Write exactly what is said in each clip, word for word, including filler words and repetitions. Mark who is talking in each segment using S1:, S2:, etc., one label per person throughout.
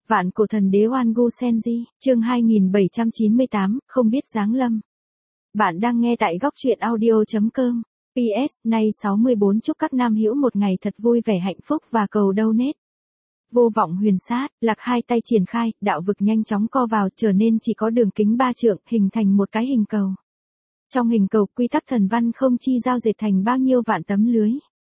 S1: Vạn cổ thần đế Oan Gu Senji, chương hai nghìn bảy trăm chín mươi tám, không biết giáng lâm. Bạn đang nghe tại góc truyện audio chấm com. pê ét, nay sáu mươi tư chúc các nam hữu một ngày thật vui vẻ hạnh phúc và cầu donate. Vô vọng huyền sát, lạc hai tay triển khai, đạo vực nhanh chóng co vào trở nên chỉ có đường kính ba trượng, hình thành một cái hình cầu. Trong hình cầu, quy tắc thần văn không chi giao dệt thành bao nhiêu vạn tấm lưới.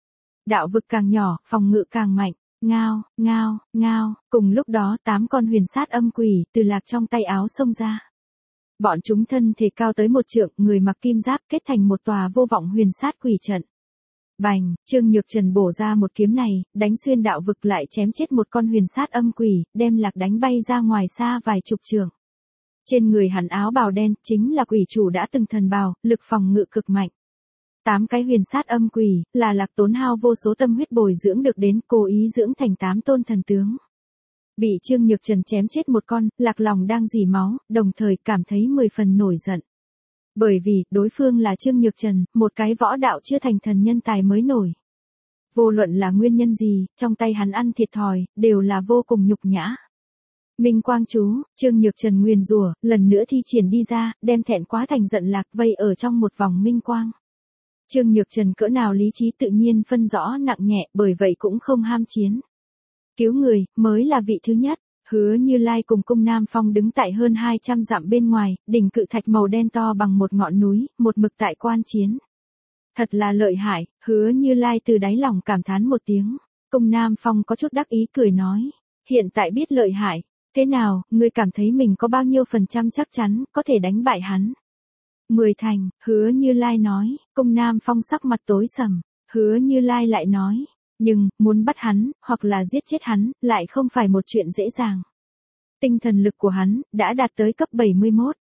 S1: Đạo vực càng nhỏ, phòng ngự càng mạnh. Ngao, ngao, ngao, cùng lúc đó tám con huyền sát âm quỷ từ lạc trong tay áo xông ra. Bọn chúng thân thể cao tới một trượng, người mặc kim giáp kết thành một tòa vô vọng huyền sát quỷ trận. Bành, Trương Nhược Trần bổ ra một kiếm này, đánh xuyên đạo vực lại chém chết một con huyền sát âm quỷ, đem lạc đánh bay ra ngoài xa vài chục trượng. Trên người hắn áo bào đen, chính là quỷ chủ đã từng thần bào, lực phòng ngự cực mạnh. Tám cái huyền sát âm quỷ, là lạc tốn hao vô số tâm huyết bồi dưỡng được đến, cố ý dưỡng thành tám tôn thần tướng. Bị Trương Nhược Trần chém chết một con, lạc lòng đang rỉ máu, đồng thời cảm thấy mười phần nổi giận. Bởi vì, đối phương là Trương Nhược Trần, một cái võ đạo chưa thành thần nhân tài mới nổi. Vô luận là nguyên nhân gì, trong tay hắn ăn thiệt thòi, đều là vô cùng nhục nhã. Minh quang chú, Trương Nhược Trần nguyền rủa, lần nữa thi triển đi ra, đem thẹn quá thành giận lạc vây ở trong một vòng minh quang. Trương Nhược Trần cỡ nào lý trí tự nhiên phân rõ nặng nhẹ, bởi vậy cũng không ham chiến. Cứu người, mới là vị thứ nhất. Hứa Như Lai cùng Cung Nam Phong đứng tại hơn hai trăm dặm bên ngoài, đỉnh cự thạch màu đen to bằng một ngọn núi, một mực tại quan chiến. Thật là lợi hại, Hứa Như Lai từ đáy lòng cảm thán một tiếng. Cung Nam Phong có chút đắc ý cười nói, hiện tại biết lợi hại, thế nào, ngươi cảm thấy mình có bao nhiêu phần trăm chắc chắn, có thể đánh bại hắn? Mười thành, Hứa Như Lai nói, Cung Nam Phong sắc mặt tối sầm, Hứa Như Lai lại nói, nhưng, muốn bắt hắn, hoặc là giết chết hắn, lại không phải một chuyện dễ dàng. Tinh thần lực của hắn, đã đạt tới cấp bảy mươi mốt.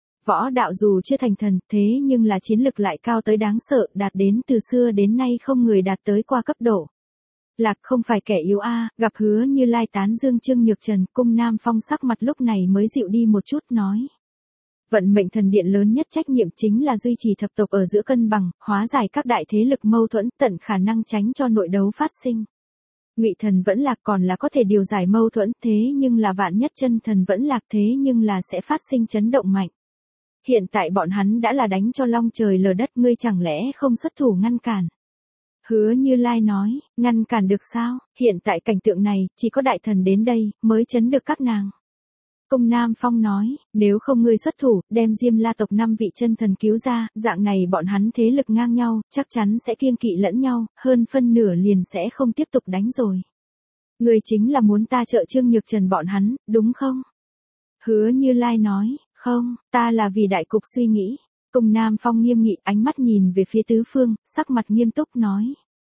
S1: Võ đạo dù chưa thành thần, thế nhưng là chiến lực lại cao tới đáng sợ, đạt đến từ xưa đến nay không người đạt tới qua cấp độ. Lạc không phải kẻ yếu a, gặp Hứa Như Lai tán dương Trương Nhược Trần, Cung Nam Phong sắc mặt lúc này mới dịu đi một chút nói. Vận mệnh thần điện lớn nhất trách nhiệm chính là duy trì thập tộc ở giữa cân bằng, hóa giải các đại thế lực mâu thuẫn, tận khả năng tránh cho nội đấu phát sinh. Ngụy thần vẫn lạc còn là có thể điều giải mâu thuẫn, thế nhưng là vạn nhất chân thần vẫn lạc thế nhưng là sẽ phát sinh chấn động mạnh. Hiện tại bọn hắn đã là đánh cho long trời lở đất, ngươi chẳng lẽ không xuất thủ ngăn cản? Hứa Như Lai nói, ngăn cản được sao, hiện tại cảnh tượng này, chỉ có đại thần đến đây, mới chấn được các nàng. Cung Nam Phong nói, nếu không ngươi xuất thủ, đem Diêm La tộc năm vị chân thần cứu ra, dạng này bọn hắn thế lực ngang nhau, chắc chắn sẽ kiêng kỵ lẫn nhau, hơn phân nửa liền sẽ không tiếp tục đánh rồi. Ngươi chính là muốn ta trợ Trương Nhược Trần bọn hắn, đúng không? Hứa Như Lai nói, không, ta là vì đại cục suy nghĩ. Cung Nam Phong nghiêm nghị, ánh mắt nhìn về phía tứ phương, sắc mặt nghiêm túc nói.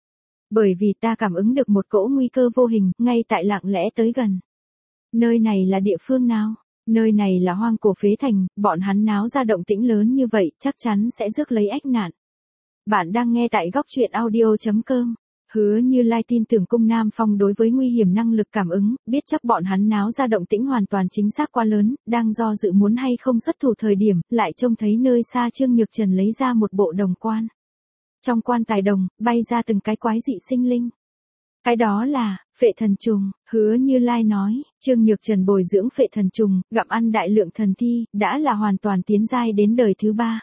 S1: Bởi vì ta cảm ứng được một cỗ nguy cơ vô hình, ngay tại lặng lẽ tới gần. Nơi này là địa phương nào? Nơi này là hoang cổ phế thành, bọn hắn náo ra động tĩnh lớn như vậy, chắc chắn sẽ rước lấy ách nạn. Bạn đang nghe tại góc truyện audio chấm com. Hứa Như Lai tin tưởng Cung Nam Phong đối với nguy hiểm năng lực cảm ứng, biết chắc bọn hắn náo ra động tĩnh hoàn toàn chính xác quá lớn, đang do dự muốn hay không xuất thủ thời điểm, lại trông thấy nơi xa Trương Nhược Trần lấy ra một bộ đồng quan. Trong quan tài đồng, bay ra từng cái quái dị sinh linh. Cái đó là, phệ thần trùng, Hứa Như Lai nói, Trương Nhược Trần bồi dưỡng phệ thần trùng, gặm ăn đại lượng thần thi, đã là hoàn toàn tiến giai đến đời thứ ba.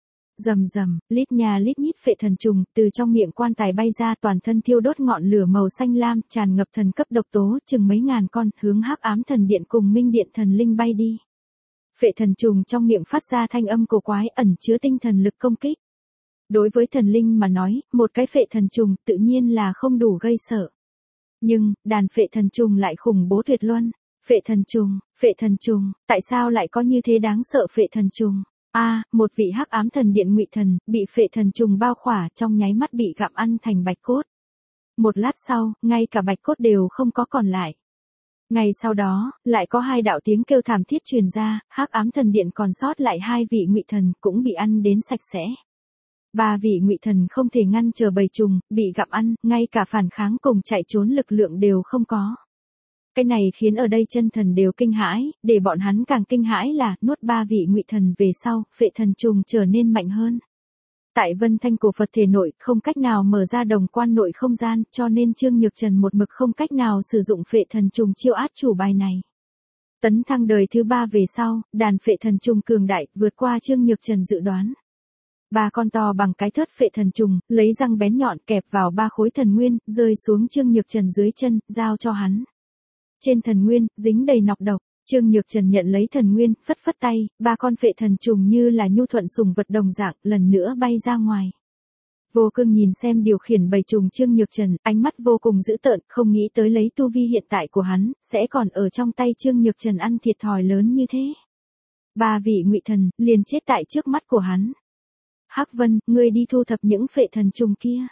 S1: Rầm rầm, lít nhà lít nhít phệ thần trùng, từ trong miệng quan tài bay ra toàn thân thiêu đốt ngọn lửa màu xanh lam, tràn ngập thần cấp độc tố, chừng mấy ngàn con, hướng Hắc Ám Thần Điện cùng Minh Điện Thần Linh bay đi. Phệ thần trùng trong miệng phát ra thanh âm cổ quái, ẩn chứa tinh thần lực công kích. Đối với thần linh mà nói, một cái phệ thần trùng tự nhiên là không đủ gây sợ. Nhưng, đàn phệ thần trùng lại khủng bố tuyệt luân. Phệ thần trùng, phệ thần trùng, tại sao lại có như thế đáng sợ phệ thần trùng? A, à, một vị Hắc Ám Thần Điện ngụy thần, bị phệ thần trùng bao khỏa, trong nháy mắt bị gặm ăn thành bạch cốt. Một lát sau, ngay cả bạch cốt đều không có còn lại. Ngày sau đó, lại có hai đạo tiếng kêu thảm thiết truyền ra, Hắc Ám Thần Điện còn sót lại hai vị ngụy thần, cũng bị ăn đến sạch sẽ. Ba vị ngụy thần không thể ngăn chờ bầy trùng, bị gặm ăn, ngay cả phản kháng cùng chạy trốn lực lượng đều không có. Cái này khiến ở đây chân thần đều kinh hãi, để bọn hắn càng kinh hãi là, nuốt ba vị ngụy thần về sau, phệ thần trùng trở nên mạnh hơn. Tại Vân Thanh cổ Phật thể nội, không cách nào mở ra đồng quan nội không gian, cho nên Trương Nhược Trần một mực không cách nào sử dụng phệ thần trùng chiêu át chủ bài này. Tấn thăng đời thứ ba về sau, đàn phệ thần trùng cường đại, vượt qua Trương Nhược Trần dự đoán. Ba con to bằng cái thớt phệ thần trùng, lấy răng bén nhọn kẹp vào ba khối thần nguyên, rơi xuống Trương Nhược Trần dưới chân, giao cho hắn. Trên thần nguyên, dính đầy nọc độc. Trương Nhược Trần nhận lấy thần nguyên, phất phất tay, ba con phệ thần trùng như là nhu thuận sùng vật đồng dạng, lần nữa bay ra ngoài. Vô Cương nhìn xem điều khiển bầy trùng Trương Nhược Trần, ánh mắt vô cùng dữ tợn, không nghĩ tới lấy tu vi hiện tại của hắn, sẽ còn ở trong tay Trương Nhược Trần ăn thiệt thòi lớn như thế. Ba vị ngụy thần, liền chết tại trước mắt của hắn. Hắc Vân, ngươi đi thu thập những phệ thần trùng kia.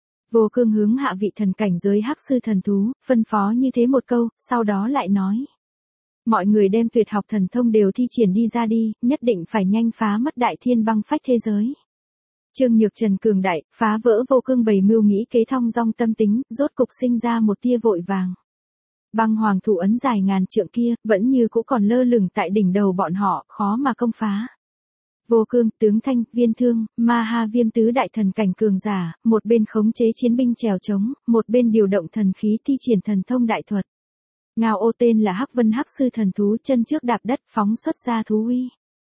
S1: Vô Cương hướng hạ vị thần cảnh giới hắc sư thần thú, phân phó như thế một câu, sau đó lại nói. Mọi người đem tuyệt học thần thông đều thi triển đi ra đi, nhất định phải nhanh phá mất đại thiên băng phách thế giới. Trương Nhược Trần cường đại, phá vỡ Vô Cương bày mưu nghĩ kế thong dong tâm tính, rốt cục sinh ra một tia vội vàng. Băng hoàng thủ ấn dài ngàn trượng kia, vẫn như cũ còn lơ lửng tại đỉnh đầu bọn họ, khó mà công phá. Vô Cương, Tướng Thanh, Viên Thương, Ma Ha Viêm tứ đại thần cảnh cường giả, một bên khống chế chiến binh trèo trống, một bên điều động thần khí thi triển thần thông đại thuật. Ngao ô tên là Hắc Vân hắc sư thần thú, chân trước đạp đất phóng xuất ra thú uy.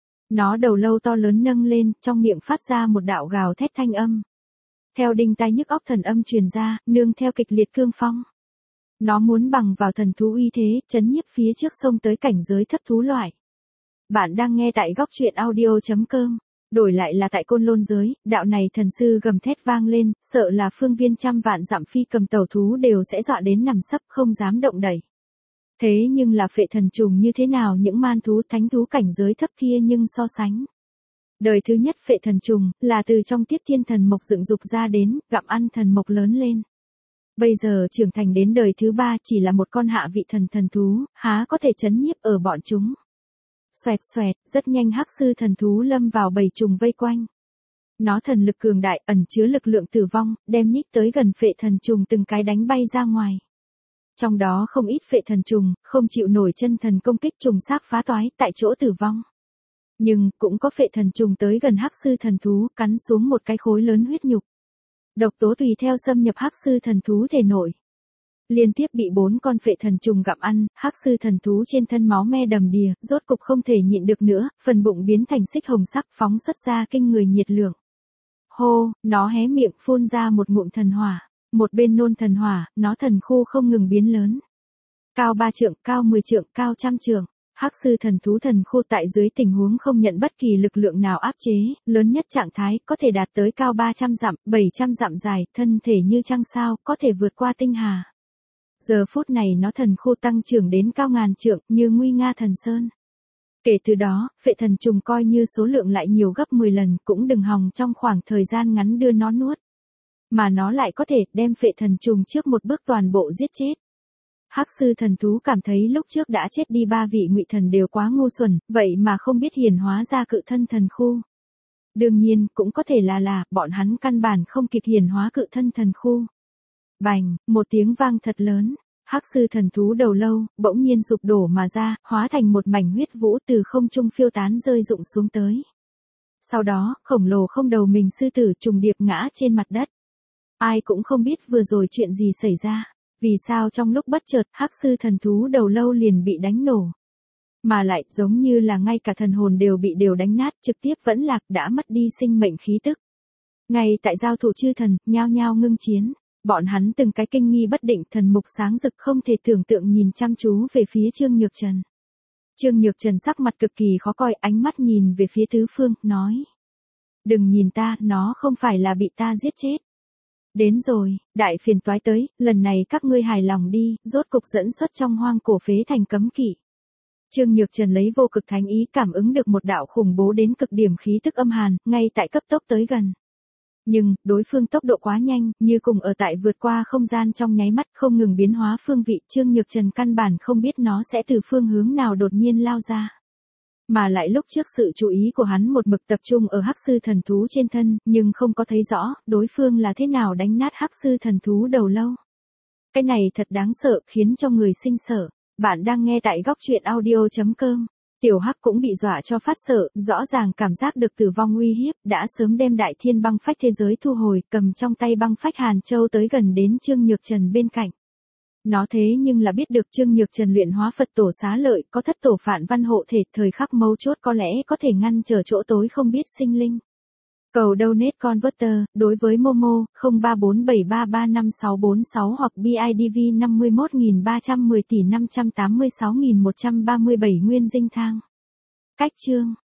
S1: Nó đầu lâu to lớn nâng lên, trong miệng phát ra một đạo gào thét thanh âm. Theo đinh tai nhức óc thần âm truyền ra, nương theo kịch liệt cương phong. Nó muốn bằng vào thần thú uy thế, chấn nhiếp phía trước sông tới cảnh giới thấp thú loại. Bạn đang nghe tại góc truyện audio chấm com. Đổi lại là tại Côn Lôn giới, đạo này thần sư gầm thét vang lên, sợ là phương viên trăm vạn dặm phi cầm tàu thú đều sẽ dọa đến nằm sấp không dám động đẩy. Thế nhưng là phệ thần trùng như thế nào những man thú thánh thú cảnh giới thấp kia nhưng so sánh. Đời thứ nhất phệ thần trùng, là từ trong tiết thiên thần mộc dựng dục ra đến, gặm ăn thần mộc lớn lên. Bây giờ trưởng thành đến đời thứ ba chỉ là một con hạ vị thần thần thú, há có thể chấn nhiếp ở bọn chúng. Xoẹt xoẹt, rất nhanh hắc sư thần thú lâm vào bầy trùng vây quanh. Nó thần lực cường đại, ẩn chứa lực lượng tử vong, đem nhích tới gần phệ thần trùng từng cái đánh bay ra ngoài. Trong đó không ít phệ thần trùng, không chịu nổi chân thần công kích trùng xác phá toái, tại chỗ tử vong. Nhưng, cũng có phệ thần trùng tới gần hắc sư thần thú, cắn xuống một cái khối lớn huyết nhục. Độc tố tùy theo xâm nhập hắc sư thần thú thể nội. Liên tiếp bị bốn con phệ thần trùng gặm ăn, hắc sư thần thú trên thân máu me đầm đìa, rốt cục không thể nhịn được nữa, phần bụng biến thành xích hồng sắc phóng xuất ra kinh người nhiệt lượng. Hô, nó hé miệng phun ra một ngụm thần hỏa. Một bên nôn thần hỏa, nó thần khu không ngừng biến lớn. Cao ba trượng, cao mười trượng, cao trăm trượng. Hắc sư thần thú thần khu tại dưới tình huống không nhận bất kỳ lực lượng nào áp chế, lớn nhất trạng thái có thể đạt tới cao ba trăm dặm, bảy trăm dặm dài, thân thể như trăng sao, có thể vượt qua tinh hà. Giờ phút này nó thần khu tăng trưởng đến cao ngàn trượng, như nguy nga thần sơn. Kể từ đó, phệ thần trùng coi như số lượng lại nhiều gấp mười lần, cũng đừng hòng trong khoảng thời gian ngắn đưa nó nuốt. Mà nó lại có thể đem phệ thần trùng trước một bước toàn bộ giết chết. Hắc sư thần thú cảm thấy lúc trước đã chết đi ba vị ngụy thần đều quá ngu xuẩn, vậy mà không biết hiển hóa ra cự thân thần khu. Đương nhiên, cũng có thể là là, bọn hắn căn bản không kịp hiển hóa cự thân thần khu. Bành, một tiếng vang thật lớn, hắc sư thần thú đầu lâu, bỗng nhiên sụp đổ mà ra, hóa thành một mảnh huyết vũ từ không trung phiêu tán rơi rụng xuống tới. Sau đó, khổng lồ không đầu mình sư tử trùng điệp ngã trên mặt đất. Ai cũng không biết vừa rồi chuyện gì xảy ra, vì sao trong lúc bất chợt hắc sư thần thú đầu lâu liền bị đánh nổ. Mà lại giống như là ngay cả thần hồn đều bị đều đánh nát, trực tiếp vẫn lạc, đã mất đi sinh mệnh khí tức. Ngay tại giao thủ chư thần, nhao nhao ngưng chiến, bọn hắn từng cái kinh nghi bất định, thần mục sáng rực không thể tưởng tượng nhìn chăm chú về phía Trương Nhược Trần. Trương Nhược Trần sắc mặt cực kỳ khó coi, ánh mắt nhìn về phía tứ phương, nói. Đừng nhìn ta, nó không phải là bị ta giết chết. Đến rồi, đại phiền toái tới, lần này các ngươi hài lòng đi, rốt cục dẫn xuất trong hoang cổ phế thành cấm kỵ. Trương Nhược Trần lấy vô cực thánh ý cảm ứng được một đạo khủng bố đến cực điểm khí tức âm hàn, ngay tại cấp tốc tới gần. Nhưng, đối phương tốc độ quá nhanh, như cùng ở tại vượt qua không gian trong nháy mắt, không ngừng biến hóa phương vị, Trương Nhược Trần căn bản không biết nó sẽ từ phương hướng nào đột nhiên lao ra. Mà lại lúc trước sự chú ý của hắn một mực tập trung ở hắc sư thần thú trên thân, nhưng không có thấy rõ, đối phương là thế nào đánh nát hắc sư thần thú đầu lâu. Cái này thật đáng sợ, khiến cho người sinh sợ. Bạn đang nghe tại góc truyện audio chấm com. Tiểu Hắc cũng bị dọa cho phát sợ, rõ ràng cảm giác được tử vong uy hiếp, đã sớm đem đại thiên băng phách thế giới thu hồi, cầm trong tay băng phách Hàn Châu tới gần đến Trương Nhược Trần bên cạnh. Nó thế nhưng là biết được Trương Nhược Trần luyện hóa Phật tổ xá lợi, có thất tổ Phạn Văn hộ thể, thời khắc mấu chốt có lẽ có thể ngăn trở chỗ tối không biết sinh linh. Cầu donate converter, đối với Momo, không ba bốn bảy ba ba năm sáu bốn sáu hoặc bê i đê vê năm mươi mốt nghìn ba trăm mười tỷ năm trăm tám mươi sáu nghìn một trăm ba mươi bảy nguyên dinh thang. Cách chương